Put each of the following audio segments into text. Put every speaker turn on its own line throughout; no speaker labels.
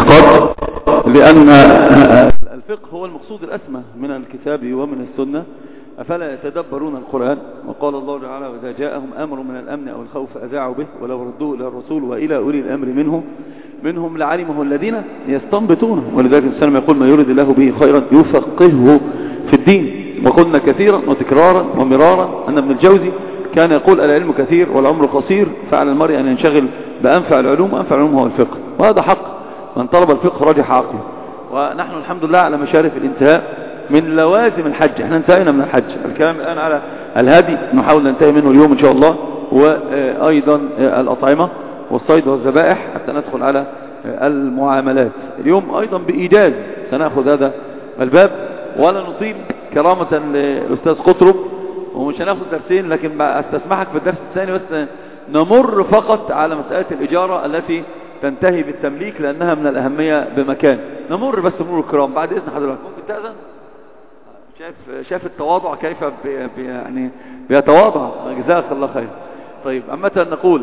الاعتقاد، لأن الفقه هو المقصود الأسمى من الكتاب ومن السنة. أفلا يتدبرون القرآن؟ وقال الله تعالى: وإذا جاءهم أمر من الأمن أو الخوف أذاعوا به ولو ردوه إلى الرسول وإلى أولي الأمر منهم لعلمه الذين يستنبطونه. ولذلك الإنسان يقول: ما يريد الله به خيرا يفقهه في الدين. وقلنا كثيرا وتكرارا ومرارا أن ابن الجوزي كان يقول: العلم كثير والعمر قصير، فعلى المرء أن ينشغل بأنفع العلوم، وأنفع العلوم هو الفقه. وهذا حق، من طلب الفقه رجح عقله. ونحن الحمد لله على مشارف الانتهاء من لوازم الحج. احنا انتهينا من الحج، الكلام الآن على الهدي، نحاول ننتهي منه اليوم إن شاء الله، وأيضا الأطعمة والصيد والذبائح، حتى ندخل على المعاملات. اليوم أيضا بإيجاز سنأخذ هذا الباب، ولا نطيل كرامة للأستاذ قطرب، ومش هناخذ درسين، لكن استسمحك في الدرس الثاني بس نمر فقط على مسألة الإجارة التي تنتهي بالتمليك، لأنها من الأهمية بمكان. نمر بس مرور الكرام بعد إذن حضرتك. ممكن تأذن؟ شايف التواضع كيف يعني بيتواضع. جزاك الله خير. طيب، أمتى نقول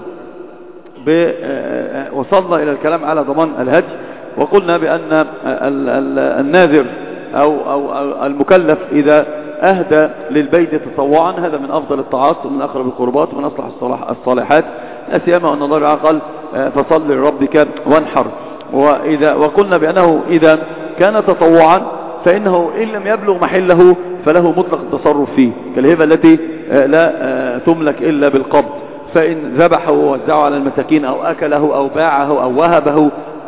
وصلنا إلى الكلام على ضمان الهدي، وقلنا بأن الناذر أو المكلف إذا أهدى للبيت تطوعا هذا من أفضل الطاعات ومن أقرب القربات ومن أصلح الصالحات، لا سيما أن الله تعالى قال: فصل لربك وانحر. وقلنا بأنه إذا كان تطوعا فإنه إن لم يبلغ محله فله مطلق التصرف فيه، كالهبة التي لا تملك إلا بالقبض. فإن ذبحه ووزعه على المساكين أو أكله أو باعه أو وهبه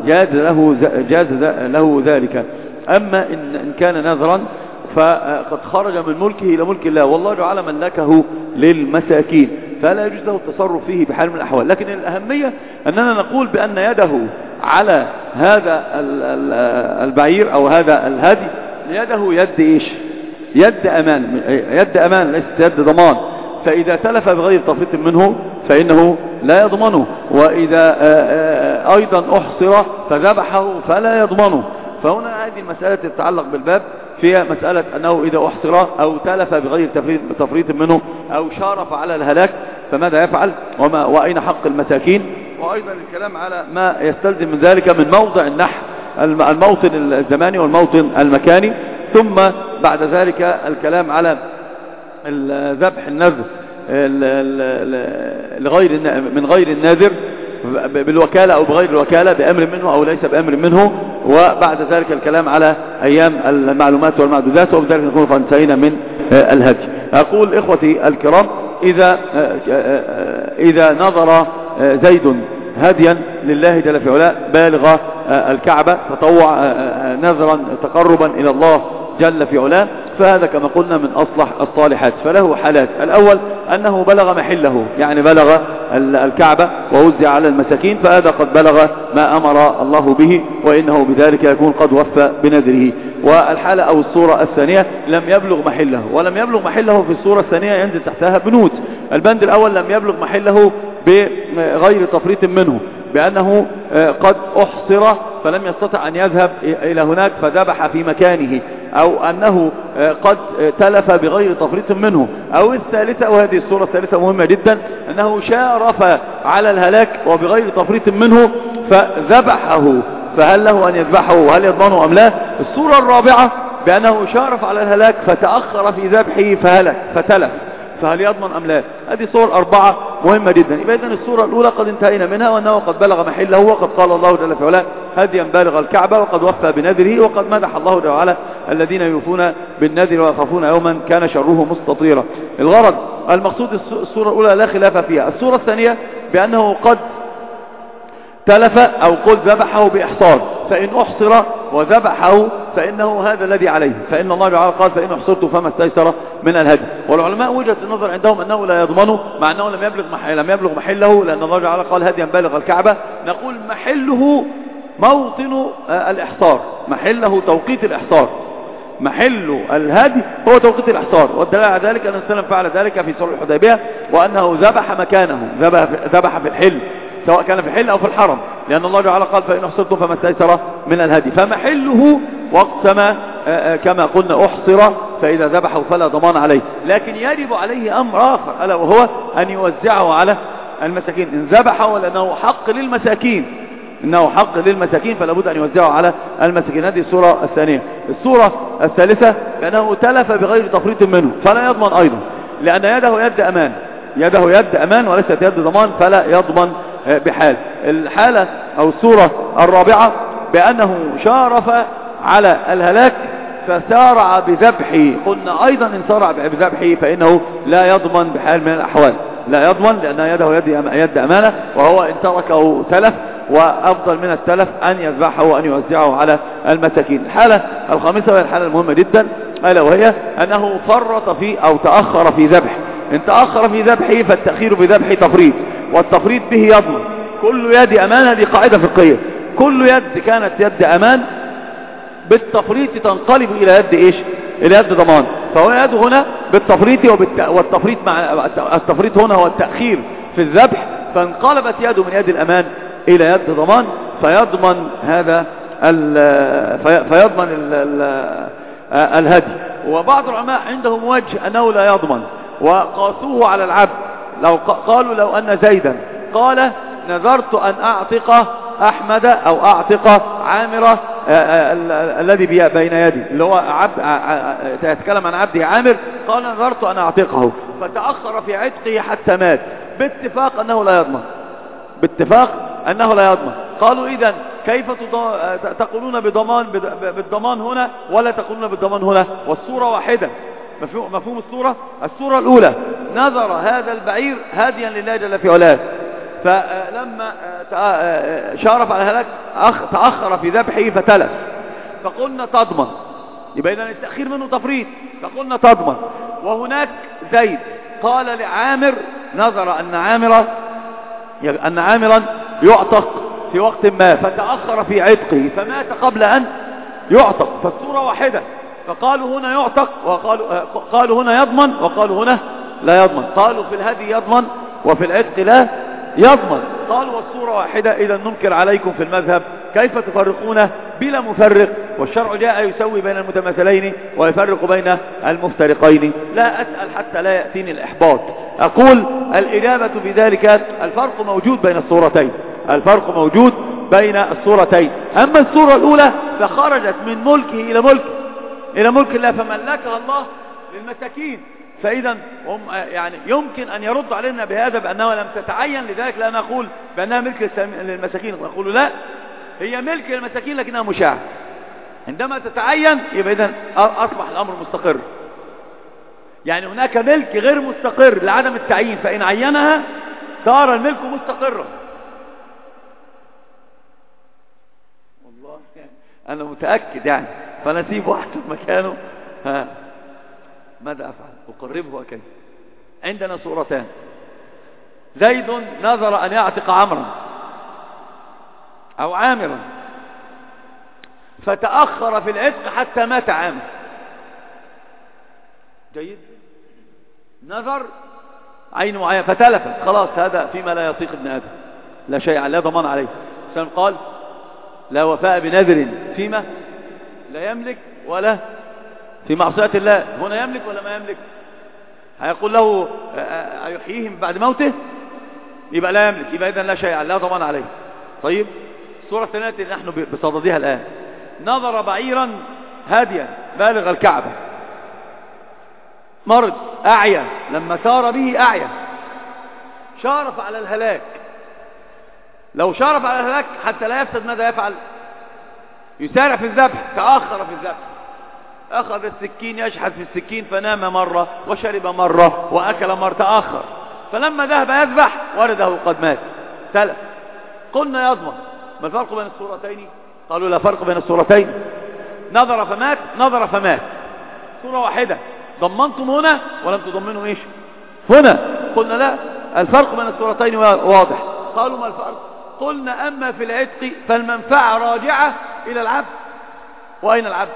جاز له ذلك. أما إن كان نذرا فقد خرج من ملكه إلى ملك الله، والله تعالى ملكه للمساكين، فلا يجوز له التصرف فيه بحال من الأحوال. لكن الأهمية أننا نقول بأن يده على هذا البعير أو هذا الهدي يده يد إيش؟ يد أمان، ليست يد ضمان. فإذا تلف بغير تفريط منه فإنه لا يضمنه، وإذا أيضا أحصر فذبحه فلا يضمنه. فهنا هذه المسألة تتعلق بالباب فيها مسألة أنه إذا أحصر أو تلف بغير تفريط منه أو شارف على الهلاك فماذا يفعل، وأين حق المساكين. وأيضا الكلام على ما يستلزم من ذلك من موضع النحر، الموطن الزماني والموطن المكاني. ثم بعد ذلك الكلام على ذبح النذر من غير الناذر بالوكالة أو بغير الوكالة، بأمر منه أو ليس بأمر منه. وبعد ذلك الكلام على أيام المعلومات والمعدودات، وبذلك نكون قد انتهينا من الهدي. أقول إخوتي الكرام: إذا نظر زيد هديا لله جل في علاه بالغ الكعبة تطوع نذرا تقربا إلى الله جل في علاه، فهذا كما قلنا من أصلح الصالحات. فله حالات: الأول أنه بلغ محله، يعني بلغ الكعبة ووزع على المساكين، فهذا قد بلغ ما أمر الله به، وإنه بذلك يكون قد وفى بنذره. والحالة أو الصورة الثانية لم يبلغ محله، ولم يبلغ محله في الصورة الثانية ينزل تحتها بنود. البند الأول لم يبلغ محله بغير تفريط منه، بأنه قد أحصر فلم يستطع أن يذهب إلى هناك فذبح في مكانه، أو أنه قد تلف بغير تفريط منه. أو الثالثة، وهذه الصورة الثالثة مهمة جدا، أنه شارف على الهلاك وبغير تفريط منه فذبحه، فهل له أن يذبحه وهل يضمنه أم لا؟ الصورة الرابعة بأنه شارف على الهلاك فتأخر في ذبحه فهلك فتلف، فهل يضمن أم لا؟ هذه صور أربعة مهمة جدا. إذن الصورة الأولى قد انتهينا منها، وأنه قد بلغ محله، وقد قال الله جل في علاه: هديا بالغ الكعبة، وقد وفى بنذره، وقد مدح الله تعالى الذين يوفون بالنذر ويخافون يوما كان شره مستطيرا. الغرض المقصود الصورة الأولى لا خلاف فيها. الصورة الثانية بأنه قد تلف أو قد ذبحه بإحصار، فإن أحصر وذبحه فإنه هذا الذي عليه، فإن الله تعالى قال: فإن أحصرت فما استيسر من الهدي. والعلماء وجهة النظر عندهم أنه لا يضمنه، مع أنه لم يبلغ محله، لأن الله تعالى قال: هديا بالغ الكعبة. نقول محله موطن الإحصار، محله توقيت الإحصار، محل الهدي هو توقيت الإحصار. والدليل على ذلك أن السلام فعل ذلك في صلح الحديبية، وأنه ذبح مكانه، ذبح في الحل، سواء كان في الحل أو في الحرم، لأن الله تعالى قال: فإن أحصرتم فما استيسر من الهدي. فمحله وقت ما كما قلنا أحصر، فإذا ذبحه فلا ضمان عليه. لكن يجب عليه أمر آخر، ألا وهو أن يوزعه على المساكين إن ذبحه، لأنه حق للمساكين، إنه حق للمساكين فلا بد أن يوزعه على المساكين. هذه الصورة الثانية. الصورة الثالثة كأنه تلف بغير تفريط منه فلا يضمن أيضا، لأن يده يد أمان، يده يد أمان وليست يد ضمان، فلا يضمن بحال. الحالة أو الصورة الرابعة بأنه شارف على الهلاك فسارع بذبحه، قلنا أيضا إن سارع بذبحه فإنه لا يضمن بحال من الأحوال، لا يضمن لأن يده يد أمانة، وهو إن تركه تلف، وأفضل من التلف أن يذبحه وأن يوزعه على المساكين. الحالة الخامسة وهي الحالة المهمة جدا، ألا وهي أنه فرط في أو تأخر في ذبح. إن تأخر في ذبحه فالتأخير بذبحه تفريط، والتفريط به يضمن. كل يد أمان، هذه قاعدة فقهية، كل يد كانت يد أمان بالتفريط تنقلب إلى يد إيش؟ إلى يد ضمان. فهو يد هنا بالتفريط والتفريط مع التفريط هنا هو التأخير في الذبح، فانقلبت يده من يد الأمان إلى يد ضمان، فيضمن هذا الهدي. وبعض العلماء عندهم وجه أنه لا يضمن، وقاسوه على العبد. لو قالوا لو أن زيدا قال نذرت أن أعتق أحمد أو أعتق عامر الذي بين يدي، اللي هو عبد يتكلم عن عبده عامر، قال نذرت أن أعتقه فتأخر في عتقه حتى مات، باتفاق أنه لا يضمن، باتفاق أنه لا يضمن. قالوا إذن كيف تقولون بالضمان هنا ولا تقولون بالضمان هنا والصورة واحدة؟ مفهوم الصورة؟ الصورة الأولى نظر هذا البعير هاديا لله جل في علاه، فلما شارف على الهلاك تأخر في ذبحه فتلف، فقلنا تضمن، يبقى إذن التأخير منه تفريط، فقلنا تضمن. وهناك زيد قال لعامر، نظر أن عامرا يعتق في وقت ما فتأخر في عتقه فمات قبل أن يعتق، فالصورة واحدة، فقالوا هنا يعتق وقالوا هنا يضمن وقالوا هنا لا يضمن، قالوا في الهدي يضمن وفي العتق لا يضمن، قالوا والصورة واحدة. إذا ننكر عليكم في المذهب كيف تفرقون بلا مفرق، والشرع جاء يسوي بين المتماثلين ويفرق بين المفترقين. لا أسأل حتى لا يأتيني الإحباط، أقول الإجابة في ذلك الفرق موجود بين الصورتين، الفرق موجود بين الصورتين. أما الصورة الأولى فخرجت من ملكه إلى ملك الله فملكها الله للمساكين، فإذا هم يعني يمكن أن يرد علينا بهذا بأنها لم تتعين، لذلك لا نقول بأنها ملك للمساكين، نقول لا، هي ملك للمساكين لكنها مشاعة. عندما تتعين يبقى إذن أصبح الأمر مستقر. يعني هناك ملك غير مستقر لعدم التعيين، فإن عينها صار الملك مستقرا. والله يعني أنا متأكد يعني، فنسيب واحد في مكانه. ماذا أفعل؟ أقربه وكيف؟ عندنا صورتان، زيد نظر أن يعتق عمرا أو عامرا فتأخر في العتق حتى مات عامر، جيد، نظر عين معين فتلفت، خلاص هذا فيما لا يطيق ابن آدم، لا شيء لا ضمان عليه. الإسلام قال لا وفاء بنذر فيما لا يملك ولا في معصية الله. هنا يملك ولا ما يملك؟ هيقول له يحييهم بعد موته، يبقى لا يملك، يبقى إذن لا شيء لا ضمان عليه. طيب الصورة الثانية التي نحن بصددها الآن، نظر بعيرا هاديا بالغ الكعبة، مرض أعيا، لما سار به أعيا، شارف على الهلاك. لو شارف على الهلاك حتى لا يفسد ماذا يفعل؟ يسارع في الذبح، تأخر في الذبح، أخذ السكين يشحذ في السكين فنام مرة وشرب مرة وأكل مرة، تأخر، فلما ذهب يذبح ورده قد مات تلف. قلنا يضمن. ما الفرق بين الصورتين؟ قالوا لا فرق بين الصورتين، نظر فمات نظر فمات، صورة واحدة، ضمنتم هنا ولم تضمنوا ايش هنا. قلنا لا، الفرق بين الصورتين واضح. قالوا ما الفرق؟ قلنا أما في العتق فالمنفعة راجعة إلى العبد، وأين العبد؟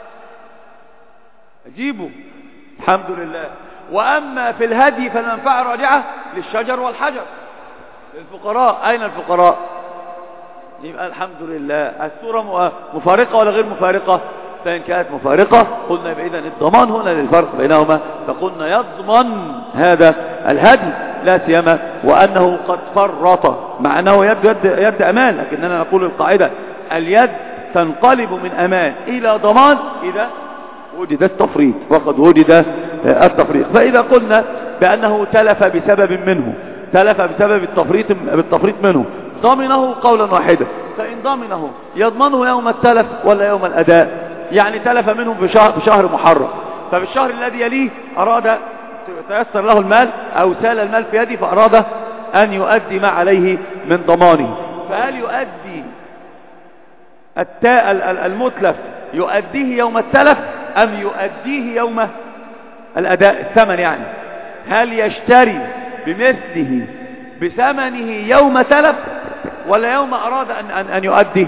أجيبوا الحمد لله. وأما في الهدي فالمنفعة راجعة للشجر والحجر، للفقراء، أين الفقراء؟ يبقى الحمد لله. الصورة مفارقة ولا غير مفارقة؟ فإن كانت مفارقة قلنا إذن الضمان هنا للفرق بينهما، فقلنا يضمن هذا الهدي لا سيما وأنه قد فرط، مع أنه يد أمان، لكننا نقول القاعدة اليد تنقلب من أمان إلى ضمان إذا وجد التفريط، وقد وجد التفريط. فإذا قلنا بأنه تلف بسبب منه، تلف بسبب بالتفريط منه، ضمنه قولا واحدا. فإن ضمنه يضمنه يوم التلف ولا يوم الأداء؟ يعني تلف منه بشهر محرم، ففي الشهر الذي يليه أراد تيسر له المال أو سال المال في يده فأراد أن يؤدي ما عليه من ضمانه، فهل يؤدي المتلف يؤديه يوم التلف أم يؤديه يوم الأداء الثمن؟ يعني هل يشتري بمثله بثمنه يوم تلف ولا يوم أراد أن يؤدي؟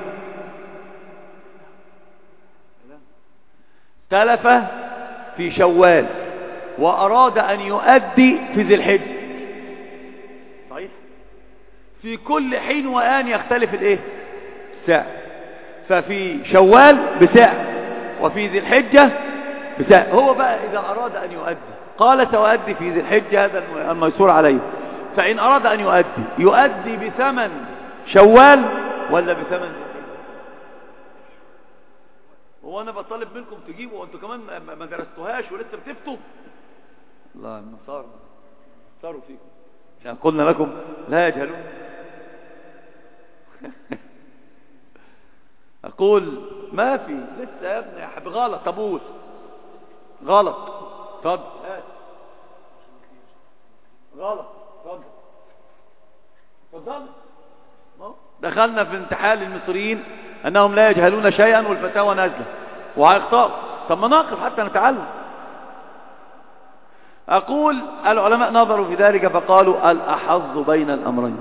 تلف في شوال وأراد أن يؤدي في ذي الحجة، صحيح؟ في كل حين وآن يختلف الايه؟ السعر. ففي شوال بسعر وفي ذي الحجة بسعر. هو بقى إذا أراد أن يؤدي قال سأؤدي في ذي الحجة، هذا الميسور عليه. فإن أراد أن يؤدي بثمن شوال ولا بثمن ذي الحجة؟ هو أنا بطالب منكم تجيبوا وأنتوا كمان ما درستوهاش ولسه بتفتوا؟ الله النصارى صاروا فيكم عشان قلنا لكم لا يجهلون. أقول ما في لسه يا ابني يا حبيبي غلط. طب غلط، اتفضل. غلط، اتفضل. دخلنا في امتحان للمصريين أنهم لا يجهلون شيئا والفتاوى نازلة وهيخطئوا. طب ما ناقف حتى نتعلم. أقول العلماء نظروا في ذلك فقالوا الأحظ بين الأمرين،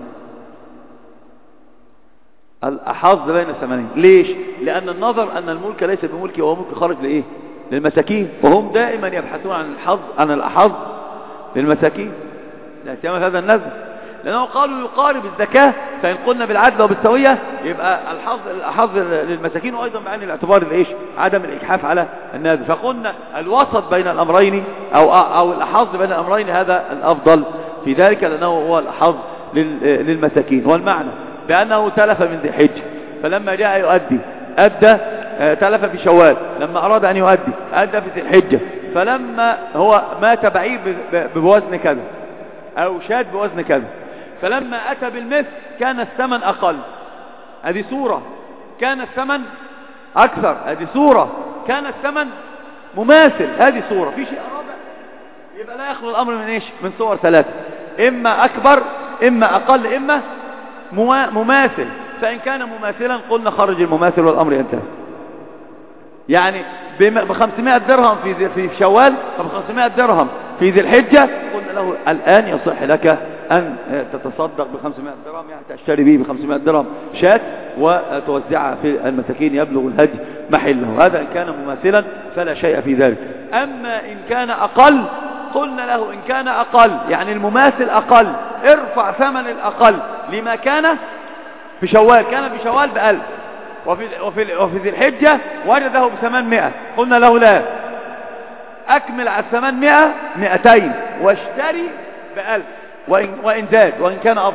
الأحظ بين الثمنين. ليش؟ لأن النظر أن الملك ليس بملكي، وهو ملك خارج لإيه؟ للمساكين، وهم دائما يبحثون عن الأحظ للمساكين، لا سيما هذا النزل، لأنه قالوا يقارب الزكاة. فإن قلنا بالعدل وبالسوية يبقى الأحظ للمساكين، وأيضا بعين الاعتبار الإيش؟ عدم الإجحاف على النازل. فقلنا الوسط بين الأمرين أو الأحظ بين الأمرين هذا الأفضل في ذلك، لأنه هو الأحظ للمساكين. والمعنى بأنه تلف من ذي حجة، فلما جاء يؤدي أدى، تلف في شوال، لما أراد أن يؤدي أدى في ذي الحجة، فلما هو مات بعير بوزن كذا أو شاد بوزن كذا، فلما أتى بالمثل كان الثمن أقل، هذه صورة. كان الثمن أكثر، هذه صورة. كان الثمن مماثل، هذه صورة. في شيء رابع، يبقى لا يخلو الأمر من إيش؟ من صور ثلاثة، إما أكبر إما أقل إما مماثل. فإن كان مماثلا قلنا خرج المماثل والأمر ينتهي. يعني ب500 درهم في شوال، ب500 درهم في ذي الحجة، قلنا له الآن يصح لك أن تتصدق ب500 درهم، يعني تشتري به ب500 درهم شاة وتوزعها في المساكين يبلغ الهدي محله. هذا إن كان مماثلا فلا شيء في ذلك. أما إن كان أقل قلنا له إن كان أقل، يعني المماثل أقل، ارفع ثمن الأقل لما كان في شوال. كان في شوال ب1000 وفي ذي الحجة وجده ب800، قلنا له لا، أكمل على 800 200 واشتري ب1000 وإن زاد وإن كان أفضل.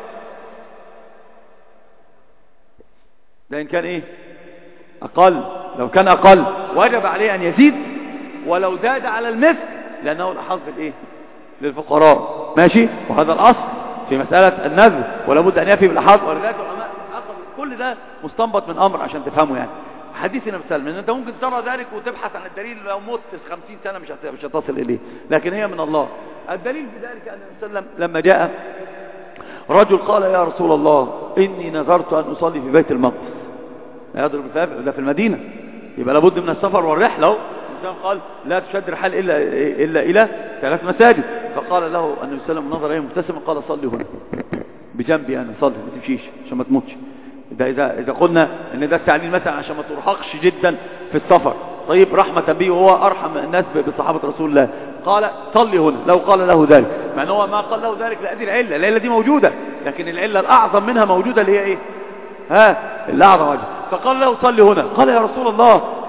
ده إن كان إيه؟ أقل. لو كان أقل وجب عليه أن يزيد، ولو زاد على المثل لأنه الأحظ بالإيه؟ للفقراء. ماشي؟ وهذا الأصل في مسألة النذر، ولا بد أن يفي بالأحظ. ولذلك العلماء كل ده مستنبط من أمر عشان تفهمه. يعني حديث النبي صلى الله عليه وسلم، أنت ممكن ترى ذلك وتبحث عن الدليل، لو مت 50 سنة مش هتصل إليه، لكن هي من الله. الدليل في ذلك أن النبي صلى الله عليه وسلم لما جاء رجل قال يا رسول الله إني نذرت أن أصلي في بيت المقدس، يضرب الفاف ده في المدينة، يبقى لابد من السفر والرحلة. قال لا تشد رحال إلا إلى 3 مساجد. فقال له النبي صلى الله عليه وسلم نظر إليه مبتسما قال صلي هنا بجنبي أنا، صلي ما تمشيش عشان ما تموتش. ده إذا قلنا إن ده التعليل مثلا عشان ما ترهقش جدا في السفر. طيب رحمة به، وهو أرحم الناس بصحابة رسول الله، قال صلي هنا. لو قال له ذلك، مع أنه ما قال له ذلك لهذه العلة دي موجودة، لكن العلة الأعظم منها موجودة اللي هي إيه؟ الأعظم وجه. فقال له صلي هنا. قال يا رسول الله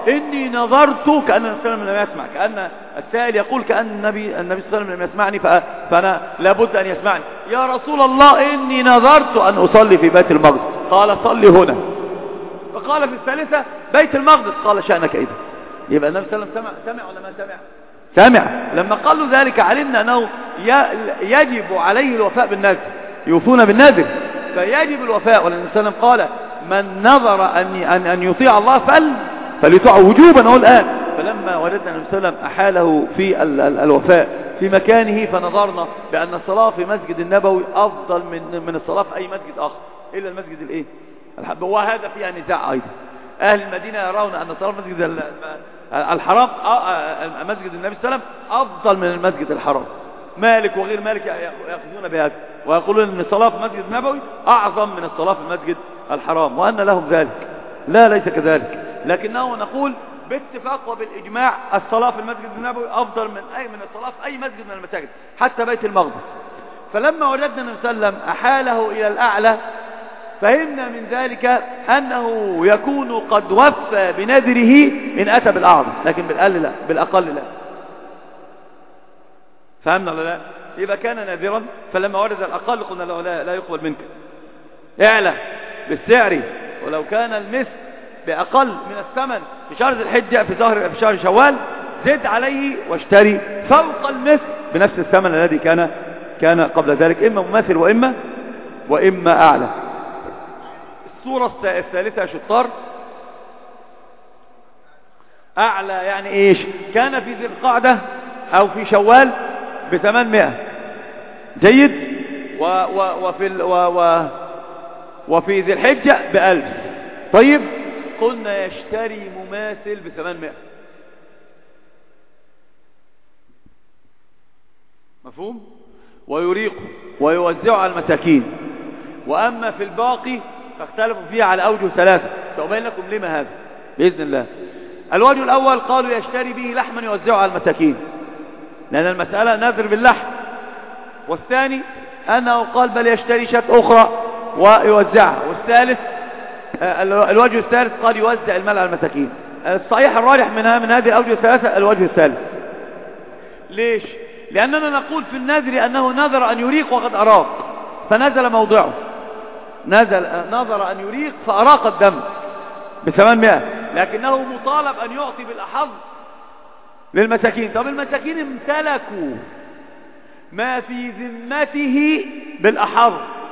إني نظرت، كأن النبي صلى الله عليه وسلم لم يسمع، كأن السائل يقول كأن النبي صلى الله عليه وسلم لم يسمعني، فأنا لابد أن يسمعني. يا رسول الله إني نظرت أن أصلي في بيت المقدس. قال صلي هنا. فقال في الثالثة بيت المقدس. قال شأنك إذا. يبقى النبي صلى الله عليه وسلم سمع ولا ما سمع؟ سمع. لما قالوا ذلك علمنا أنه يجب عليه الوفاء بالنذر، يوفون بالنذر، فيجب الوفاء. والنبي صلى الله عليه وسلم قال من نظر أن يطيع الله فليطيعه وجوبا. هو الآن فلما وجدنا النبي صلى الله عليه وسلم أحاله في الوفاء في مكانه، فنظرنا بأن الصلاة في مسجد النبوي أفضل من الصلاة في أي مسجد آخر إلا المسجد الإيه؟ وهذا فيها نزاع أيضا. أهل المدينة يرون أن صلاة مسجد الحرام مسجد النبي صلى الله عليه وسلم أفضل من المسجد الحرام. مالك وغير مالك يأخذون بهذا ويقولون أن الصلاة في المسجد النبوي أعظم من الصلاة في المسجد الحرام، وأن لهم ذلك. لا، ليس كذلك، لكنه نقول باتفاق وبالإجماع الصلاة في المسجد النبوي أفضل من الصلاة في أي مسجد من المساجد حتى بيت المقدس. فلما وجدنا النبي صلى الله عليه وسلم أحاله إلى الأعلى، فهمنا من ذلك أنه يكون قد وفى بنذره إن أتى بالأعظم، لكن بالأقل لا. فهمنا ولا لا؟ يبقى كان ناذرا، فلما ورد الأقل قلنا له لا يقبل منك، اعلى بالسعر ولو كان المثل بأقل من الثمن في شهر ذي الحجة في شهر شوال، زد عليه واشتري فوق المثل بنفس الثمن الذي كان قبل ذلك، إما مماثل وإما أعلى. الصورة الثالثة يا شطار، أعلى يعني إيش؟ كان في ذي القعدة أو في شوال ب800 جيد، وفي ذي الحجة ب1000. طيب قلنا يشتري مماثل ب800. مفهوم؟ ويريقه ويوزعه على المساكين. وأما في الباقي فاختلفوا فيها على أوجه ثلاثة، سأبين لكم لما هذا بإذن الله. الوجه الأول قالوا يشتري به لحما يوزعه على المساكين، لأن المسألة نذر باللحم. والثاني أنه قال بل يشتري شاة أخرى ويوزعها. والثالث الوجه الثالث قال يوزع المال على المساكين. الصحيح الراجح من هذه الأوجه الثلاثة الوجه الثالث. ليش؟ لأننا نقول في النذر أنه نذر أن يريق وقد أراق، فنزل موضعه، نظر أن يريق فأراق الدم ب800، لكنه مطالب أن يعطي بالأحظ للمساكين. طب المساكين امتلكوا ما في ذمته بالأحظ،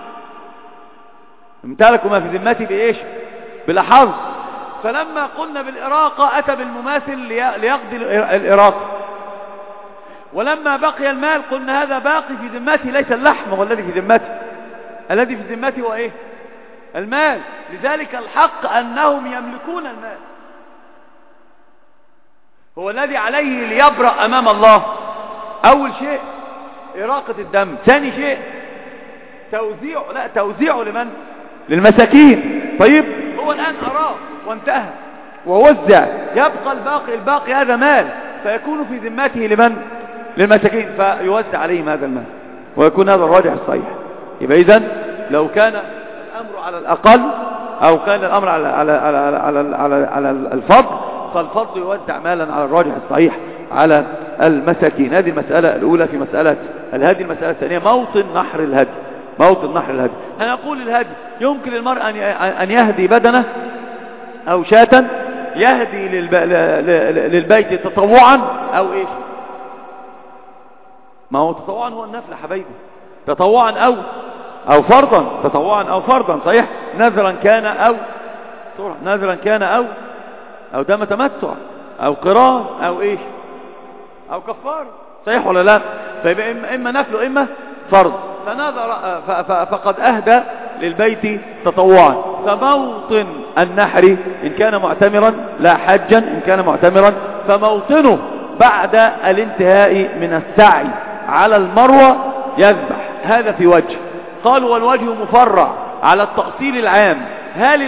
امتلكوا ما في ذمته بإيش؟ بالأحظ. فلما قلنا بالإراقة أتى بالمماثل ليقضي الإراقة، ولما بقي المال قلنا هذا باقي في ذمته، ليس اللحم هو الذي في ذمته، الذي في ذمته هو إيه؟ المال. لذلك الحق أنهم يملكون المال، هو الذي عليه ليبرأ أمام الله. أول شيء إراقة الدم، ثاني شيء توزيعه لمن؟ للمساكين. طيب هو الآن أراق وانتهى ووزع، يبقى الباقي هذا مال، فيكون في ذمته لمن؟ للمساكين، فيوزع عليهم هذا المال، ويكون هذا الراجح الصحيح. يبقى إذن لو كان الأمر على الأقل أو كان الأمر على الفضل، فالفضل يوزع مالا على الراجح الصحيح على المساكين. هذه المسألة الأولى في مسألة الهدي. المسألة الثانية موطن نحر الهدي. هنقول الهدي يمكن للمرء أن يهدي بدنه أو شاة، يهدي للبيت تطوعا أو إيش؟ ما هو تطوعا هو النفل يا حبايبي، تطوعا أو فرضا، تطوعا أو فرضا، صحيح؟ نذرا كان أو دم تمتع أو قران أو إيش؟ أو كفار، صحيح ولا لا؟ فيبقى إما نفل وإما فرض. فنظر فقد أهدى للبيت تطوعا. فموطن النحر إن كان معتمرا لا حجا، إن كان معتمرا فموطنه بعد الانتهاء من السعي على المروة يذبح. هذا في وجه. قالوا والوجه مفرع على التأصيل العام، هل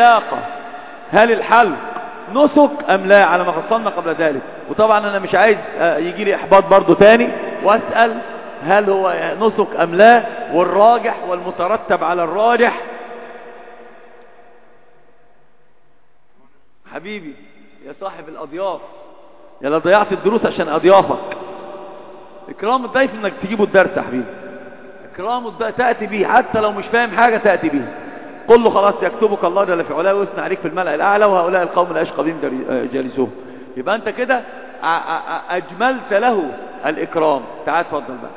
الحلق نسك أم لا، على ما فصلنا قبل ذلك. وطبعا أنا مش عايز يجي لي إحباط برضو تاني وأسأل هل هو نسك أم لا، والراجح والمترتب على الراجح حبيبي يا صاحب الأضياف، يا لا ضيعت الدروس عشان أضيافك. إكرام الضيف إنك تجيبه الدرس يا حبيبي، إكرام الضيف تأتي به حتى لو مش فاهم حاجة تأتي به. قل له خلاص يكتبك الله جل في علاه ويثنى عليك في الملأ الأعلى وهؤلاء القوم الأشقى بهم جالسوه. يبقى أنت كده أجملت له الإكرام. تعال اتفضل بقى.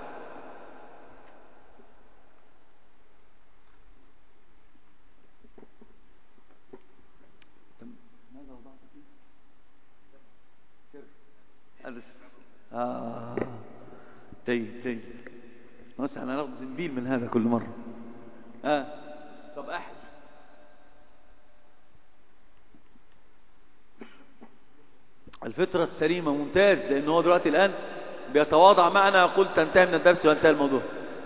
جيد. بس احنا هناخد زنبيل من هذا كل مرة. طب احد الفطرة السليمة ممتاز، لأنه هو دلوقتي الآن بيتواضع معنا يقول تنتهي من الدرس وانتهى الموضوع.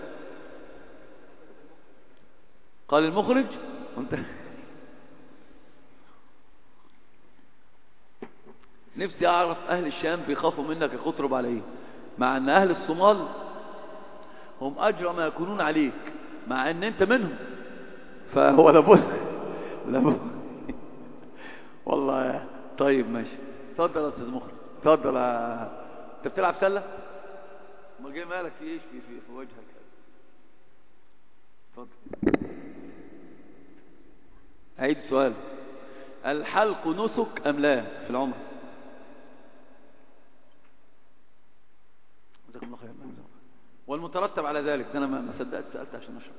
قال المخرج نفسي أعرف أهل الشام بيخافوا منك يخطرب عليه، مع أن أهل الصومال هم أجرى ما يكونون عليك، مع أن أنت منهم. فهو لابد والله. طيب ماشي، اتفضل يا أستاذ مخرج، اتفضل. أنت بتلعب سلة؟ ما جاي مالك في إيش في وجهك؟ اتفضل. أعيد السؤال. الحلق نسك أم لا في العمر؟ جزاكم الله خير. والمترتب على ذلك، أنا ما صدقت سألت عشان أشرب.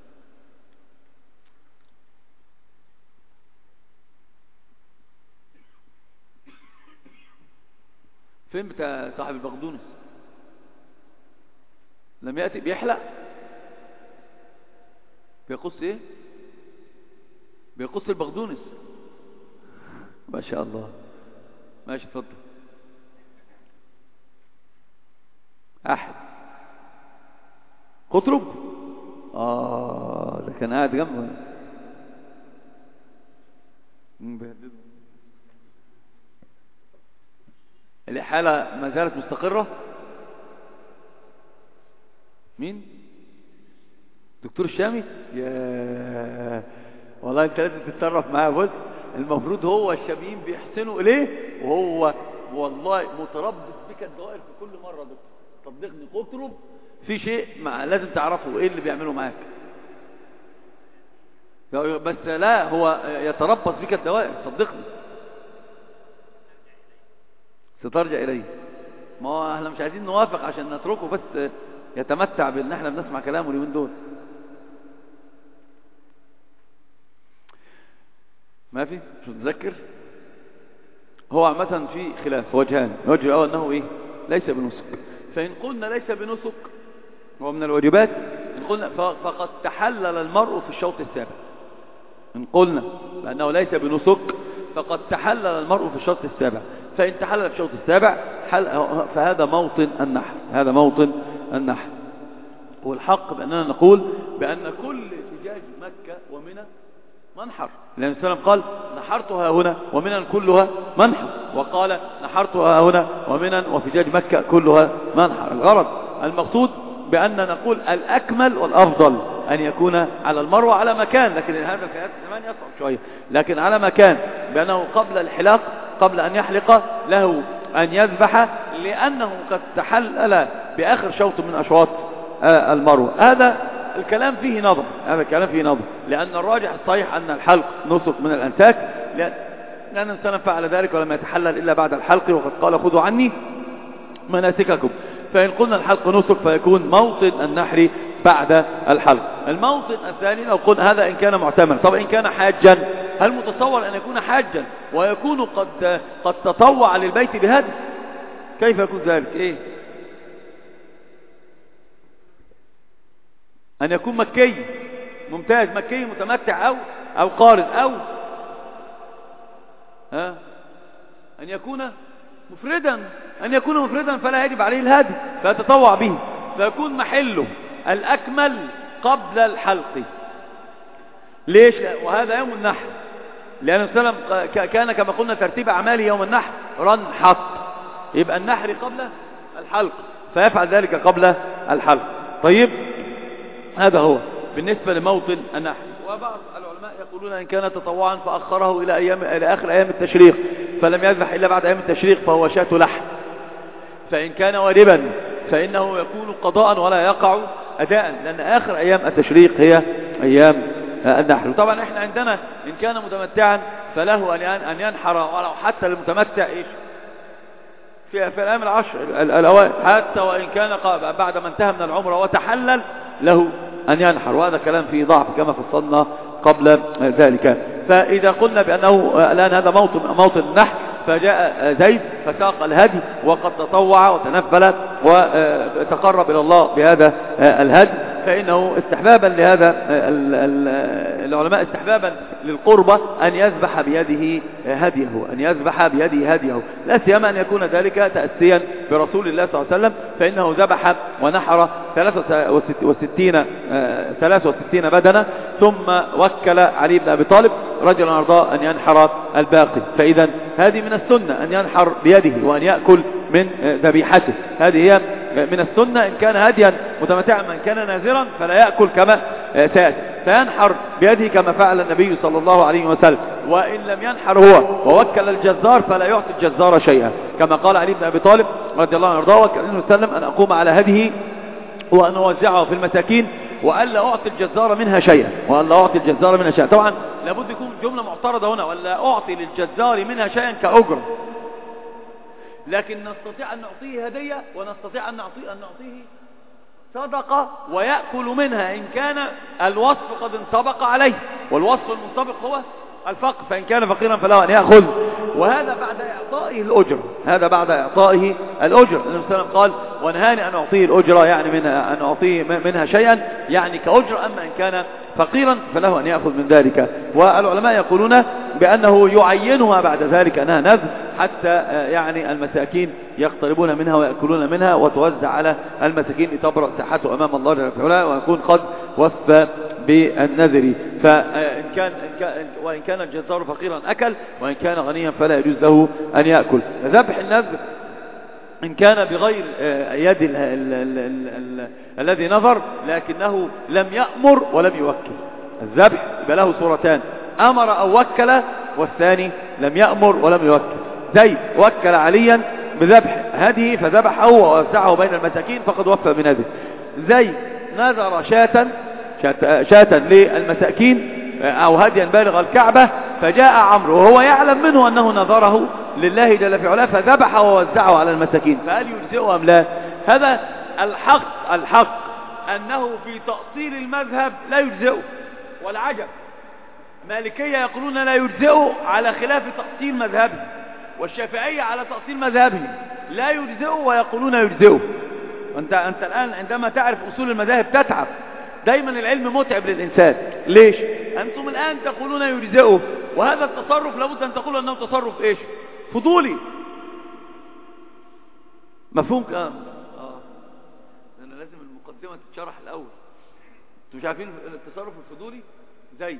فين بتاع صاحب البقدونس؟ لم يأتي بيحلق؟ بيقص ايه؟ بيقص البقدونس. ما شاء الله. ماشي اتفضل. احد قطرب. ده كان قاعد جنبه. الحالة ما زالت مستقرة. مين؟ دكتور الشامي. يا والله انت لازم تتصرف معاه. بص، المفروض هو الشاميين بيحسنوا اليه، وهو والله متربص بك الدوائر في كل مرة. دكتور صدقني قطرب في شيء لازم تعرفه ايه اللي بيعمله معاك. بس لا، هو يتربص بك الدوائر صدقني. سترجع اليه. ما هو احنا مش عايزين نوافق عشان نتركه بس يتمتع بان احنا بنسمع كلامه اليومين دول. ما في مش متذكر. هو مثلا في خلاف وجهان. الوجه الاول انه ايه؟ ليس بنسك. فان قلنا ليس بنسك هو من الواجبات، ان قلنا فقد تحلل المرء في الشوط السابع. ان قلنا بانه ليس بنسك فقد تحلل المرء في الشوط السابع. فان تحلل في الشوط السابع فهذا موطن النحر. هذا موطن النحر. والحق باننا نقول بان كل حجاج مكه ومنى منحر، لأن النبي صلى الله عليه وسلم قال نحرتها هنا ومنى كلها منحر، وقال نحرتها هنا ومنى وفجاج مكة كلها منحر. الغرض المقصود بأن نقول الأكمل والأفضل أن يكون على المروة على مكان، لكن هذا في هذا الزمان يصعب شوية، لكن على مكان بأنه قبل الحلاق قبل أن يحلق له أن يذبح، لأنه قد تحلل بآخر شوط من أشواط المروة. هذا الكلام فيه نظر. هذا الكلام فيه نظر، لأن الراجح الصحيح أن الحلق نسك من الأنساك، لأن الإنسان فعل ذلك ولم يتحلل إلا بعد الحلق، وقد قال خذوا عني مناسككم. فإن قلنا الحلق نسك فيكون موطن النحر بعد الحلق. الموطن الثاني لو قلنا هذا إن كان معتمر. طب إن كان حاجا، هل متصور أن يكون حاجا ويكون قد تطوع للبيت بهذا؟ كيف يكون ذلك؟ إيه؟ أن يكون مكي ممتاز، مكي متمتع أو قارن، أو أن يكون مفردا. أن يكون مفردا فلا يجب عليه الهدي فيتطوع به، فيكون محله الأكمل قبل الحلق. ليش؟ وهذا يوم النحر، لأن النبي صلى الله عليه وسلم كان كما قلنا ترتيب أعماله يوم النحر رنحط، يبقى النحر قبل الحلق، فيفعل ذلك قبل الحلق. طيب، هذا هو بالنسبة لموطن النحر. وبعض العلماء يقولون إن كان تطوعا فأخره إلى آخر أيام التشريق، فلم يذبح إلا بعد أيام التشريق فهو شاة لحم. فإن كان واجبا فإنه يكون قضاء ولا يقع أداء، لأن آخر أيام التشريق هي أيام النحر. طبعا احنا عندنا إن كان متمتعا فله أن ينحر، ولو حتى المتمتع إيش في الأيام العشر الأوائل، حتى وإن كان بعد ما انتهى من العمرة وتحلل له أن ينحر، وهذا كلام فيه ضعف كما فصلنا قبل ذلك. فإذا قلنا بأنه الآن هذا موطن النحر، فجاء زيد فساق الهدي وقد تطوع وتنفل وتقرب إلى الله بهذا الهدي، فإنه استحبابا لهذا العلماء استحبابا للقربة أن يذبح بيده هديه، لا سيما أن يكون ذلك تأسيا برسول الله صلى الله عليه وسلم، فإنه ذبح ونحر 63 بدنة، ثم وكل علي بن أبي طالب رجلا أرضاه أن ينحر الباقي. فإذا هذه من السنة أن ينحر بيده وأن يأكل من ذبيحته، هذه هي من السنة. إن كان هديا متمتعا، من كان ناذرا فلا يأكل كما سيأتي، فينحر بيده كما فعل النبي صلى الله عليه وسلم. وإن لم ينحر هو ووكل الجزار فلا يعطي الجزار شيئا، كما قال علي بن أبي طالب رضي الله عنه وارضاه: وكل النبي صلى الله عليه وسلم أن أقوم على هديه وأن أوزعه في المساكين وألا أعطي الجزار منها شيئا، طبعا لابد يكون جملة معترضة هنا: ولا أعطي للجزار منها شيئا كأجر، لكن نستطيع أن نعطيه هدية ونستطيع أن نعطيه صدقة ويأكل منها إن كان الوصف قد انطبق عليه، والوصف المنطبق هو الفقر، فإن كان فقيرا فله أن يأخذ، وهذا بعد إعطائه الأجر. النبي صلى الله عليه وسلم قال: ونهاني أن أعطيه الأجرة، يعني أن أعطيه منها شيئا يعني كأجر، أما إن كان فقيرا فله أن يأخذ من ذلك. والعلماء يقولون بأنه يعينها بعد ذلك أنها نذر، حتى يعني المساكين يقتربون منها ويأكلون منها وتوزع على المساكين لتبرأ صحته أمام الله جل وعلا، ويكون قد وفى بالنذر. وإن كان الجزار فقيرا أكل، وإن كان غنيا فلا يجوز له أن يأكل. ذبح النذر إن كان بغير يد الذي نذر لكنه لم يأمر ولم يوكل، الذبح يبقى له صورتان: أمر أو وكل، والثاني لم يأمر ولم يوكل. زيد وكل عليا بذبح هديه فذبحه ووزعه بين المساكين فقد وفى بنذره. زيد نذر شاة للمساكين أو هديا بالغ الكعبة، فجاء عمرو وهو يعلم منه أنه نذره لله جل في علاه فذبح ووزعه على المساكين، فهل يجزئه أم لا؟ هذا الحق أنه في تأصيل المذهب لا يجزئه، والعجب مالكية يقولون لا يجزئه على خلاف تأصيل مذهبه، والشافعية على تأصيل مذهبه لا يجزئه ويقولون يجزئه. أنت الآن عندما تعرف أصول المذاهب تتعب، دايما العلم متعب للإنسان. ليش؟ أنتم الآن تقولون يجزئه، وهذا التصرف لابد أن تقولوا أنه تصرف إيش؟ فضولي. مفهوم كلام؟ أنا لازم المقدمة تتشرح الأول. أنتم مش عارفين التصرف الفضولي؟ زي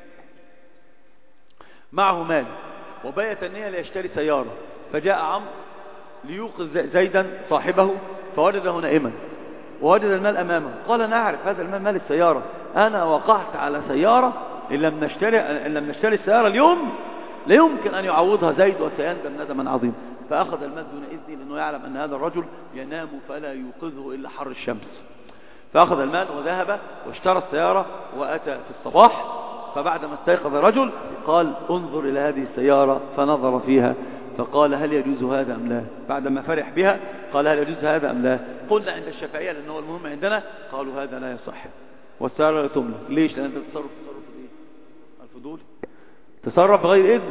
معه مال وبيت النية ليشتري سيارة، فجاء عمرو ليوقظ زيدا صاحبه فوجده نائما ووجد المال أمامه، قال: نعرف هذا المال مال السيارة، أنا وقعت على سيارة إن لم نشتري السيارة اليوم لا يمكن أن يعوضها زيد وسيندم ندما عظيما. فأخذ المال دون إذنه، لأنه يعلم أن هذا الرجل ينام فلا يوقظه إلا حر الشمس. فأخذ المال وذهب واشترى السيارة وأتى في الصباح، فبعدما استيقظ الرجل قال: انظر إلى هذه السيارة، فنظر فيها فقال: هل يجوز هذا أم لا؟ بعدما فرح بها قال: هل يجوز هذا أم لا؟ قلنا عند الشافعية لأنه المهم عندنا، قالوا هذا لا يصح والسيارة لا تملك. ليش؟ لأن تصرف الفضول، تصرف بغير إذن.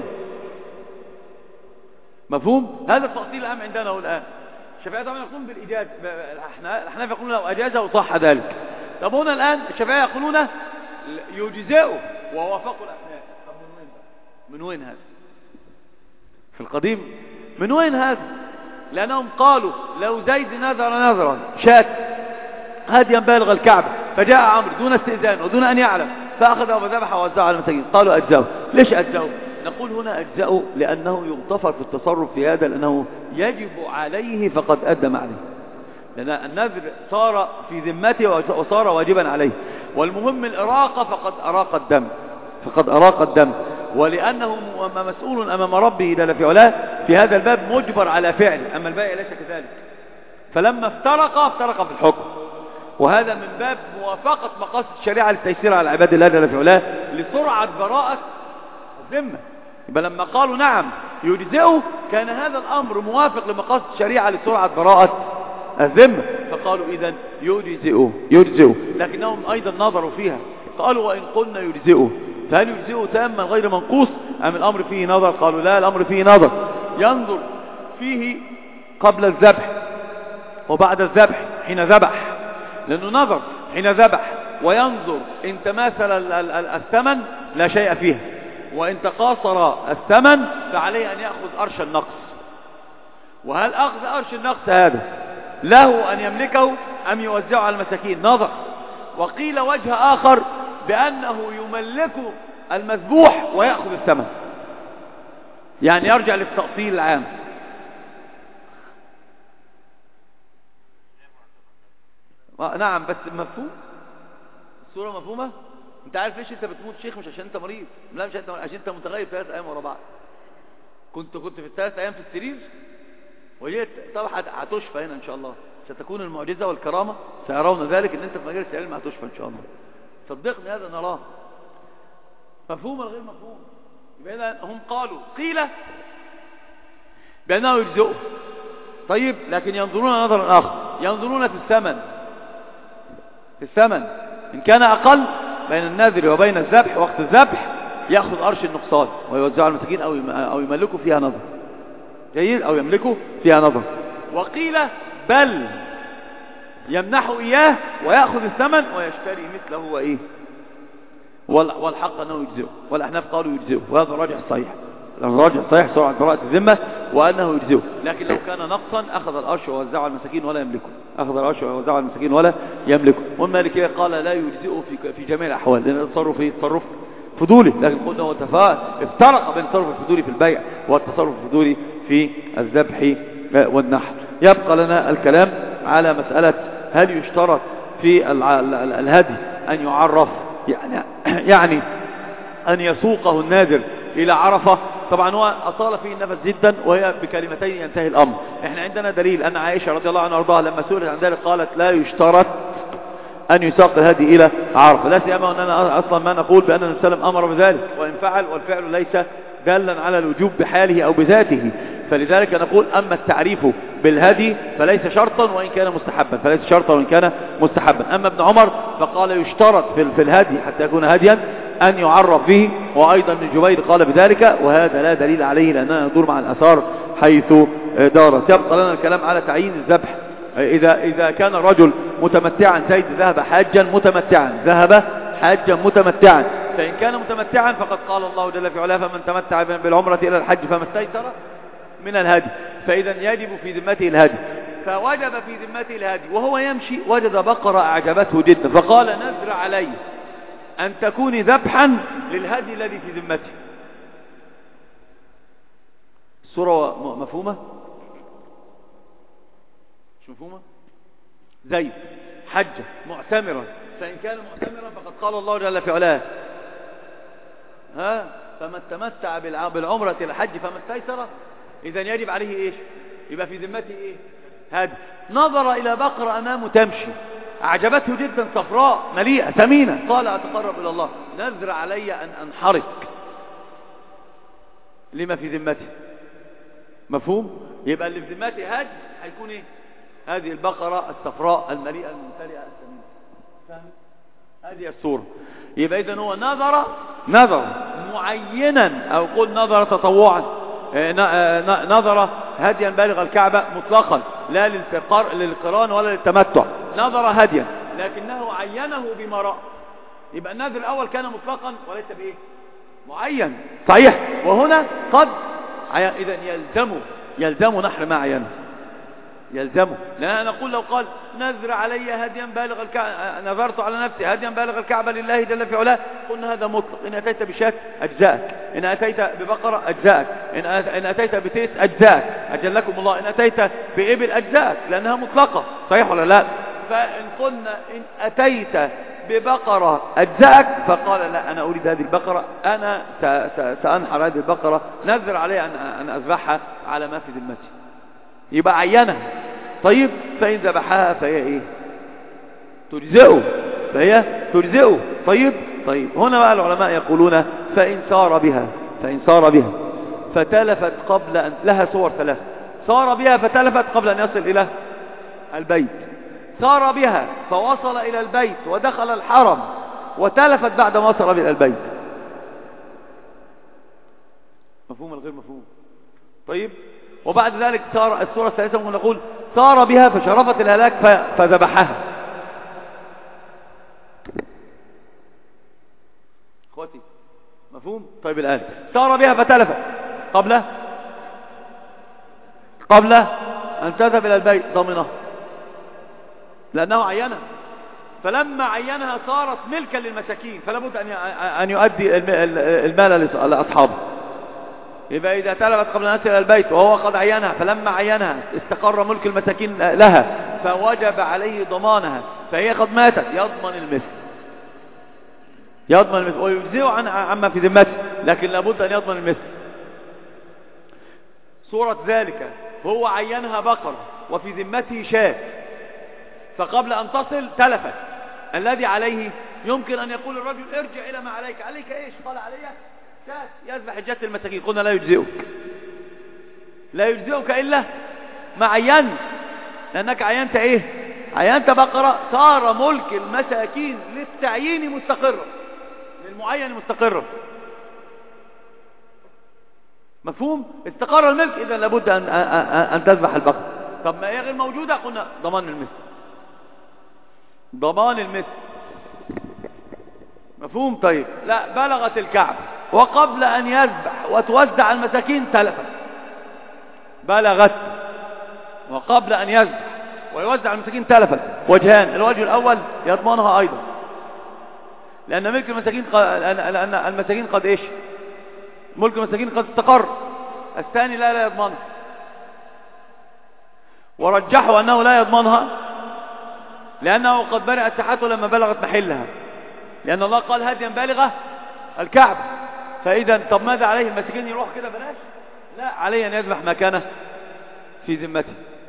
مفهوم؟ هذا التأصيل الأهم عندنا هو الآن. الشافعية طبعا يقولون بالإجازة، الأحناف يقولون لو أجازه وصح ذلك. طب هنا الآن الشافعية يقولون يجزئه ووافقوا الأحناف. طب من وين هذا؟ في القديم من وين هذا؟ لأنهم قالوا لو زيد نذرا شاة هديا بالغ الكعبة، فجاء عمرو دون استئذان ودون أن يعلم فأخذه وذبحه ووزعه على المساكين، قالوا أجزأه. ليش أجزأه؟ نقول هنا أجزأه لأنه يغتفر في التصرف في هذا، لأنه يجب عليه فقد أدم عليه، لأن النذر صار في ذمته وصار واجبا عليه، والمهم الإراقة فقد أراق الدم، ولأنه مسؤول أمام ربه جل في علاه في هذا الباب مجبر على فعله، أما البائع ليس كذلك. فلما افترق في الحكم، وهذا من باب موافقة مقاصد الشريعة للتيسير على عباد الله جل في علاه لسرعة براءة الذمة. يبقى لما قالوا نعم يجزئه كان هذا الأمر موافق لمقاصد الشريعة لسرعة براءة الذمة، فقالوا إذن يجزئه. لكنهم أيضا نظروا فيها، قالوا وإن قلنا يجزئه فهل يجزئه تاما غير منقوص أم الأمر فيه نظر؟ قالوا لا، الأمر فيه نظر، ينظر فيه قبل الذبح وبعد الذبح حين ذبح، لأنه نظر حين ذبح، وينظر إن تماثل الثمن لا شيء فيها، وإن تقاصر الثمن فعليه أن يأخذ أرش النقص. وهل أخذ أرش النقص هذا له أن يملكه أم يوزعه على المساكين؟ نظر. وقيل وجه آخر بأنه يملك المذبوح ويأخذ الثمن، يعني يرجع للتأصيل العام. نعم، بس مفهوم الصورة مفهومة. انت عارف ليش انت بتموت شيخ؟ مش عشان انت مريض، لا مش عشان انت متغيب 3 ايام ورا بعض. كنت في ال3 ايام في السرير وجيت طبعا هتشفى هنا ان شاء الله، ستكون المعجزة والكرامة سيرون ذلك ان انت في مجالس العلم هتشفى ان شاء الله، صدقني هذا نراه. مفهوم ولا غير مفهوم؟ يبقى هم قيل بأنه يجزئه. طيب، لكن ينظرون نظرا آخر، ينظرون في الثمن إن كان أقل بين النذر وبين الذبح وقت الذبح يأخذ أرش النقصان ويوزعه على المساكين أو يملكوا فيها نظر. جيد، أو يملكوا فيها نظر. وقيل بل يمنحوا إياه ويأخذ الثمن ويشتري مثله وإيه، والحق أنه يجزئه. والأحناف قالوا يجزئه، وهذا الراجح الصحيح. الراجح الصحيح سرعة براءة الذمة وأنه يجزئه. لكن لو كان نقصا أخذ الأرش ووزعه على المساكين ولا يملكه، أخذ الأرش ووزعه على المساكين ولا يملكه. والمالكية قال لا يجزئه في جميع الأحوال، لأن التصرف فيه تصرف فضولي. لكن قلنا هو افترق بين التصرف الفضولي في البيع والتصرف الفضولي في الذبح والنحر. يبقى لنا الكلام على مسألة هل يشترط في الهدي أن يعرف، يعني أن يسوقه الناذر إلى عرفة. طبعا هو أطال فيه النفس جدا، وهي بكلمتين ينتهي الأمر. احنا عندنا دليل أن عائشة رضي الله عنها وارضاها لما سئلت عن ذلك قالت لا يشترط أن يساق الهدي إلى عرفة، لا سيما أننا أصلا ما نقول بأن النبي صلى الله عليه وسلم أمر بذلك وإن فعل، والفعل ليس دالا على الوجوب بحاله أو بذاته. فلذلك نقول أما التعريف بالهدي فليس شرطا وإن كان مستحبا، أما ابن عمر فقال يشترط في الهدي حتى يكون هديا أن يعرف به، وأيضا ابن جبير قال بذلك، وهذا لا دليل عليه لأننا ندور مع الأثار حيث دارت. يبقى لنا الكلام على تعيين الذبح. إذا كان الرجل متمتعا، زيد ذهب حاجا متمتعا، فإن كان متمتعا فقد قال الله جل في علاه فمن تمتع بالعمرة إلى الحج فما استيسر من الهدي، فإذا يجب في ذمته الهدي. فوجب في ذمته الهدي وهو يمشي وجد بقرة أعجبته جدا، فقال نذر علي أن تكوني ذبحا للهدي الذي في ذمته. الصورة مفهومة؟ مش مفهومة؟ زيد حج معتمرا، فإن كان معتمرا فقد قال الله جل في علاه فمن تمتع بالعمرة إلى الحج فما استيسر، إذا يجب عليه إيش؟ يبقى في ذمته إيه؟ هدي. نظر إلى بقرة أمامه تمشي أعجبته جدا، صفراء مليئة ثمينة، قال أتقرب إلى الله، نذر علي أن أنحرك لما في ذمته. مفهوم؟ يبقى اللي في ذمته هدي هيكون إيه؟ هذه البقرة الصفراء المليئة الممتلئة الثمينة. فهم؟ هذه الصورة. يبقى إذن هو نظر معينا، أو قل نظر تطوعا، نظر هديا بالغ الكعبة مطلقا، لا للقران ولا للتمتع، نظر هديا لكنه عينه بما رأى. يبقى النذر الأول كان مطلقا وليس بإيه؟ معين، صحيح. وهنا قد إذن يلزم نحر ما عينه، يلزمه. لأن نقول لو قال نذر علي هديا بالغ الكعبة، نذرت على نفسي هديا بالغ الكعبة لله جل في علاه، قلنا هذا مطلق. إن أتيت بشاة أجزاءك، إن أتيت ببقرة أجزاءك، إن أتيت بتيس أجزاءك، أجلكم الله. إن أتيت بإبل أجزاءك، لأنها مطلقة، صحيح ولا لا؟ فإن قلنا إن أتيت ببقرة أجزأك؟ فقال لا، أنا أريد هذه البقرة، أنا سأنحر هذه البقرة، نذر عليها أن أذبحها على ما في ذمتي. يبقى عينها. طيب فإن ذبحها فهي إيه؟ تجزئه، فهي تجزئه. طيب هنا بقى العلماء يقولون فإن سار بها فتلفت قبل أن، لها صور ثلاثة: سار بها فتلفت قبل أن يصل إلى البيت، سار بها فوصل إلى البيت ودخل الحرم وتلفت بعد ما وصل إلى البيت. مفهوم الغير مفهوم؟ طيب وبعد ذلك سار، الصورة الثالثة ونقول سار بها فشرفت الهلاك فذبحها. اخوتي مفهوم؟ طيب الآن سار بها فتلفت قبل أن تذهب إلى البيت ضمنها، لأنه عينها، فلما عينها صارت ملكا للمساكين، فلا بد أن يؤدي المال لأصحابه. يبقى إذا تلفت قبل أن يصل إلى البيت وهو قد عينها، فلما عينها استقر ملك المساكين لها، فوجب عليه ضمانها، فهي قد ماتت، يضمن المثل ويجزئه عما في ذمته، لكن لابد أن يضمن المثل. صورة ذلك هو عينها بقرة وفي ذمته شاة، فقبل أن تصل تلفت، الذي عليه يمكن أن يقول الرجل ارجع إلى ما عليك إيش؟ قال علي شاة، يذبح الجت المساكين. قلنا لا يجزئك إلا ما عينت، لأنك عينت إيه؟ عينت بقرة، صار ملك المساكين للتعيين مستقرا، للمعين مستقرا. مفهوم؟ استقر الملك، إذا لابد أن تذبح البقرة. طب ما هي غير موجودة؟ قلنا ضمان المثل. مفهوم؟ طيب لا، بلغت الكعب وقبل أن يذبح وتوزع المساكين تلفت. بلغت وقبل أن يذبح ويوزع المساكين تلفت. وجهان: الوجه الأول يضمنها أيضا، لأن ملك المساكين لأن المساكين قد إيش؟ ملك المساكين قد استقر. الثاني لا يضمنها، ورجحوا أنه لا يضمنها لأنه قد برئت ساحته لما بلغت محلها، لأن الله قال هديا بالغة الكعبة. فإذا طب ماذا عليه؟ المساكين يروح كده بلاش؟ لا، عليه أن يذبح ما كان في ذمته.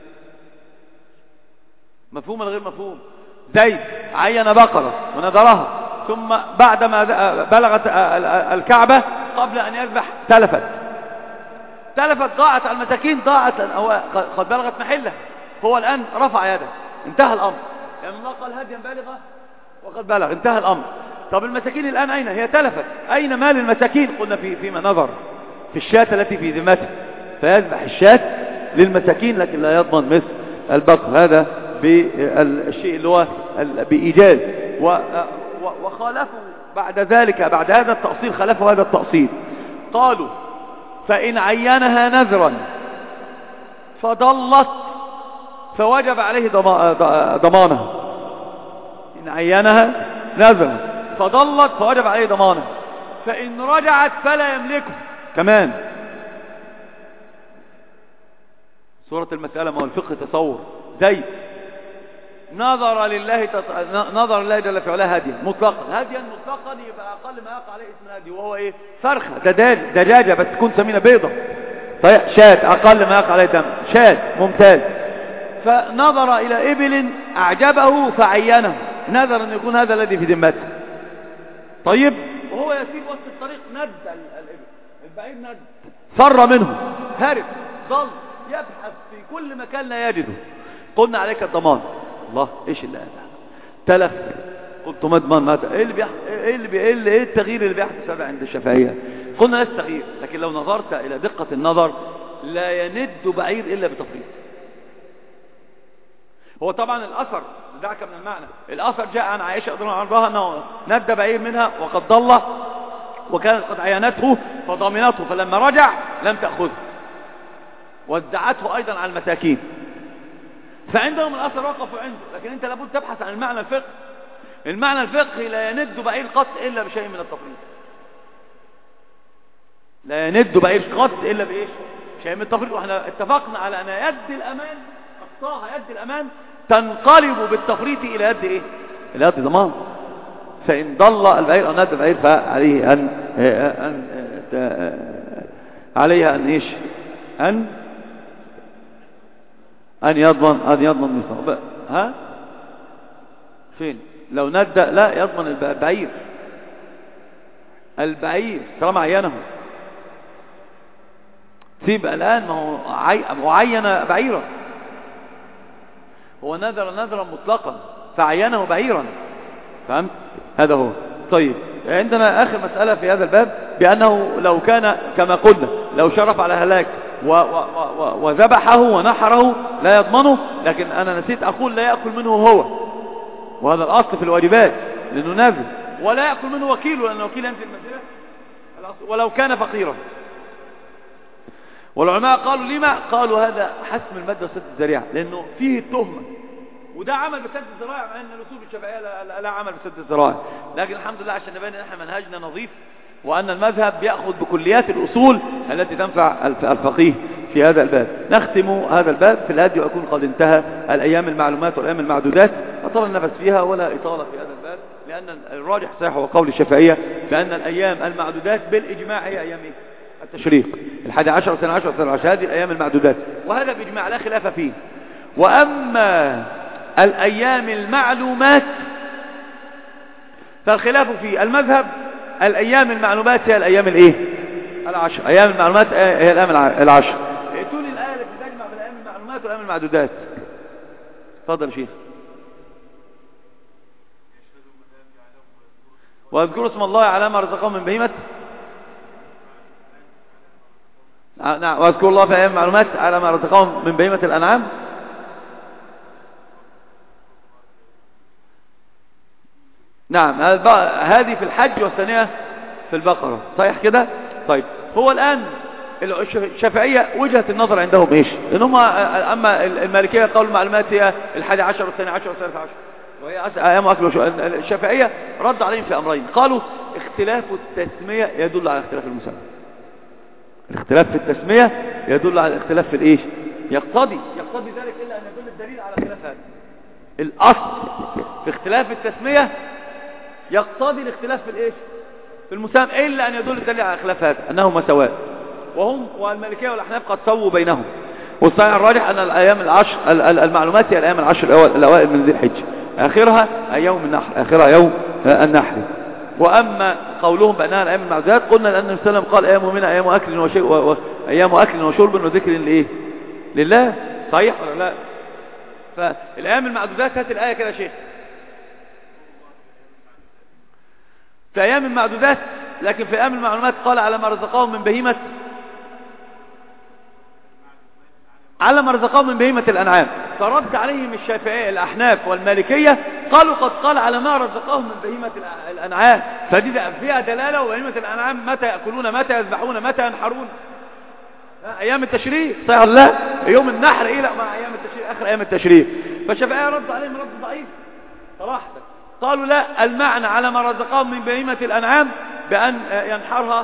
مفهوم الغير مفهوم؟ زيد عين بقرة ونذرها، ثم بعدما بلغت الكعبة قبل أن يذبح تلفت، ضاعت على المساكين، قد بلغت محله، هو الآن رفع يده، انتهى الأمر، لأن الله قال هديا بالغة وقد بلغ، انتهى الأمر. طب المساكين الآن أين؟ هي تلفت، أين مال المساكين؟ قلنا فيما نظر في الشاة التي في ذمته، فيذبح الشاة للمساكين، لكن لا يضمن مثل البقر. هذا بالشيء اللي هو بإيجاز. وخالفوا بعد ذلك، بعد هذا التأصيل، خالفوا هذا التأصيل، قالوا فإن عينها نذرا فضلت فوجب عليه ضمانها. إن عينها نذرا فضلت فوجب عليه ضمانها، فإن رجعت فلا يملكه كمان. صورة المسألة ما هو الفقه تصور. زيد نظر لله جل في علاه هديا مطلقا، يبقى أقل ما يقع عليه اسم هدي، وهو إيه؟ فرخة، دجاجة بس تكون سمينة بيضة. طيب شاة أقل ما يقع عليه دم، شاة ممتاز. فنظر إلى إبل أعجبه فعينه، نذر أن يكون هذا الذي في ذمته. طيب وهو يسير وسط الطريق ند البعير ند، فر منه، هرب، ظل يبحث في كل مكان لا يجده. قلنا عليك الضمان. الله ايش اللي هذا؟ تلف. قلت ما اضمن ماذا؟ ايه التغيير اللي بيحدث هذا عند الشافعية؟ قلنا لا التغيير، لكن لو نظرت الى دقة النظر لا يند بعير الا بتفريط. هو طبعا الاثر دعك من المعنى، الاثر جاء عن عائشة رضي الله عنها انه ند بعير منها وقد ضل وكانت قد عينته فضمنته، فلما رجع لم تأخذه، وزعته ايضا على المساكين. فعندهم الأثر وقفوا عنده، لكن أنت لابد تبحث عن المعنى الفقهي. المعنى الفقهي لا يند بعير قط إلا بشيء من التفريط. لا يند بعير قط إلا بإيش؟ شيء من التفريط. وإحنا اتفقنا على أن يد الأمان، أقصاها يد الأمان، تنقلب بالتفريط إلى يد إيه؟ إلى يد ضمان. فإن ضل البعير أو ند البعير فعليه عليها أن إيش أن يضمن مثله. ها فين لو ند لا يضمن البعير طالما عينه. سيب الآن ما هو عين بعيرا، هو نذر مطلقا فعينه بعيرا، فهمت؟ هذا هو. طيب عندنا آخر مسألة في هذا الباب بأنه لو كان كما قلنا لو شرف على هلاك وذبحه ونحره لا يضمنه، لكن أنا نسيت أقول لا يأكل منه هو، وهذا الأصل في الواجبات لأنه نازل، ولا يأكل منه وكيله لأن وكيل ينزل المنزلة ولو كان فقيرا. والعلماء قالوا لما؟ قالوا هذا حسم المادة وسد الذريعة لأنه فيه التهمة، وده عمل بسد الذرائع، مع ان الاصول الشافعيه لا عمل بسد الذرائع، لكن الحمد لله عشان نبين ان احنا منهجنا نظيف، وان المذهب بياخذ بكليات الاصول التي تنفع الفقيه في هذا الباب. نختم هذا الباب في الهدي ويكون قد انتهى الايام المعلومات والايام المعدودات، اطال النفس فيها ولا اطاله في هذا الباب، لان الراجح صحيح هو قول الشافعيه بان الايام المعدودات بالاجماع هي ايام التشريق 11 و12 و13، هذه الايام المعدودات، وهذا باجماع لا خلاف فيه. واما الأيام المعلومات فالخلاف في المذهب، الأيام المعلومات هي الأيام الإيه؟ العشر. أيام المعلومات هي الأيام العشر. ائتوني الآية التي تجمع بين الأيام المعلومات والأيام المعدودات. تفضل شيخ. واذكروا اسم الله على ما رزقهم من بهيمة. نعم، واذكروا الله في أيام المعلومات على ما رزقهم من بهيمة الأنعام. نعم، هذه في الحج والثانية في البقرة، صحيح كده؟ طيب هو الآن الشافعية وجهة النظر عندهم ايش؟ لأنهم أما المالكية قالوا المعلومات هي 11 والثانية 10 والثالث 10 وهي أيام أكل وشرب. الشافعية رد عليهم في أمرين، قالوا اختلاف التسمية يدل على اختلاف المسمى. الاختلاف في التسمية يدل على الاختلاف في الايش؟ يقتضي ذلك إلا أن يدل الدليل على خلاف هذا. الأصل في اختلاف التسمية يقتضي الاختلاف في الايش؟ في المسمى، الا ان يدل الدليل على خلاف هذا انهما سواء، وهم والمالكيه والاحناف قد سووا بينهم. والصحيح الراجح ان الايام العشر المعلومات هي الايام العشر الاوائل من ذي الحجه، اخرها يوم النحر، اخرها يوم النحر. واما قولهم بانها الايام المعدودات قلنا لان النبي صلى الله عليه وسلم قال ايام منها ايام اكل ايام اكل وشرب وذكر لايه؟ لله، صحيح ولا لا؟ فالايام المعدودات هات الايه كده يا شيخ. في أيام المعدودات، لكن في أيام المعلومات قال على ما رزقهم من بهيمة الأنعام. فرد عليهم الشافعية الأحناف والمالكية قالوا قد قال على ما رزقهم من بهيمة الأنعام، فدي فيها دلالة. وبهيمة الأنعام متى يأكلون متى يذبحون متى ينحرون؟ أيام التشريق، صحيح لا؟ يوم النحر إيه؟ لا، مع أيام التشريق، آخر أيام التشريق. فالشافعية رد عليهم رد ضعيف صراحة، قالوا لا، المعنى على ما رزقهم من بهيمة الأنعام بأن ينحرها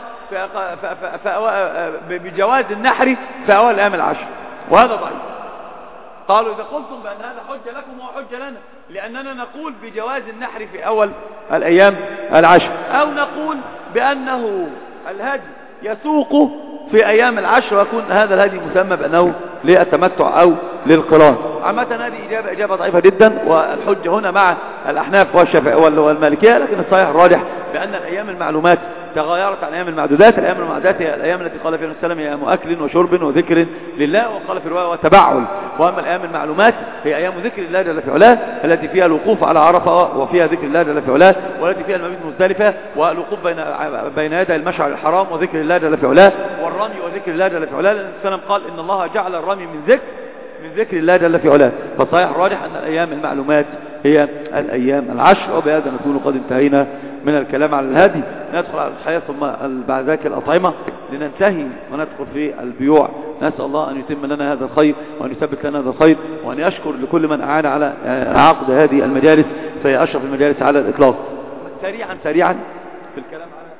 بجواز النحر في أول الأيام العشر، وهذا ضعيف. قالوا إذا قلتم بأن هذا حجة لكم وحجة لنا، لأننا نقول بجواز النحر في أول الأيام العشر، أو نقول بأنه الهدي يسوق في أيام العشر ويكون هذا الهدي مسمى بأنه للتمتع أو للقران. عامة هذه إجابة ضعيفة جدا، والحجة هنا مع الأحناف والشافعية والمالكية، لكن الصحيح الراجح بأن الأيام المعلومات تغيرت عن أيام المعدودات. الأيام المعدودات هي الأيام التي قال فيها النبي صلى الله عليه وسلم أيام أكل وشرب وذكر لله، وقال في رواية وتبعل. وأما الأيام المعلومات هي أيام ذكر الله جل في علاه، التي فيها الوقوف على عرفة وفيها ذكر الله جل في علاه، والتي فيها المبيت مزدلفة والوقوف بين يدي المشعر الحرام وذكر الله جل في علاه، والرمي وذكر الله جل في علاه، لأن النبي صلى الله عليه وسلم قال إن الله جعل الرمي من ذكر الله جل في علاه. فالصحيح الراجح أن الأيام المعلومات هي الأيام العشر. وبهذا نكون قد انتهينا من الكلام على الهدي. ندخل على الحياة ثم بعد ذلك الأطعمة لننتهي وندخل في البيوع. نسأل الله أن يتم لنا هذا الخير وأن يثبت لنا هذا الخير، وأن يشكر لكل من أعان على عقد هذه المجالس، فهي أشرف المجالس على الإطلاق. سريعا في الكلام على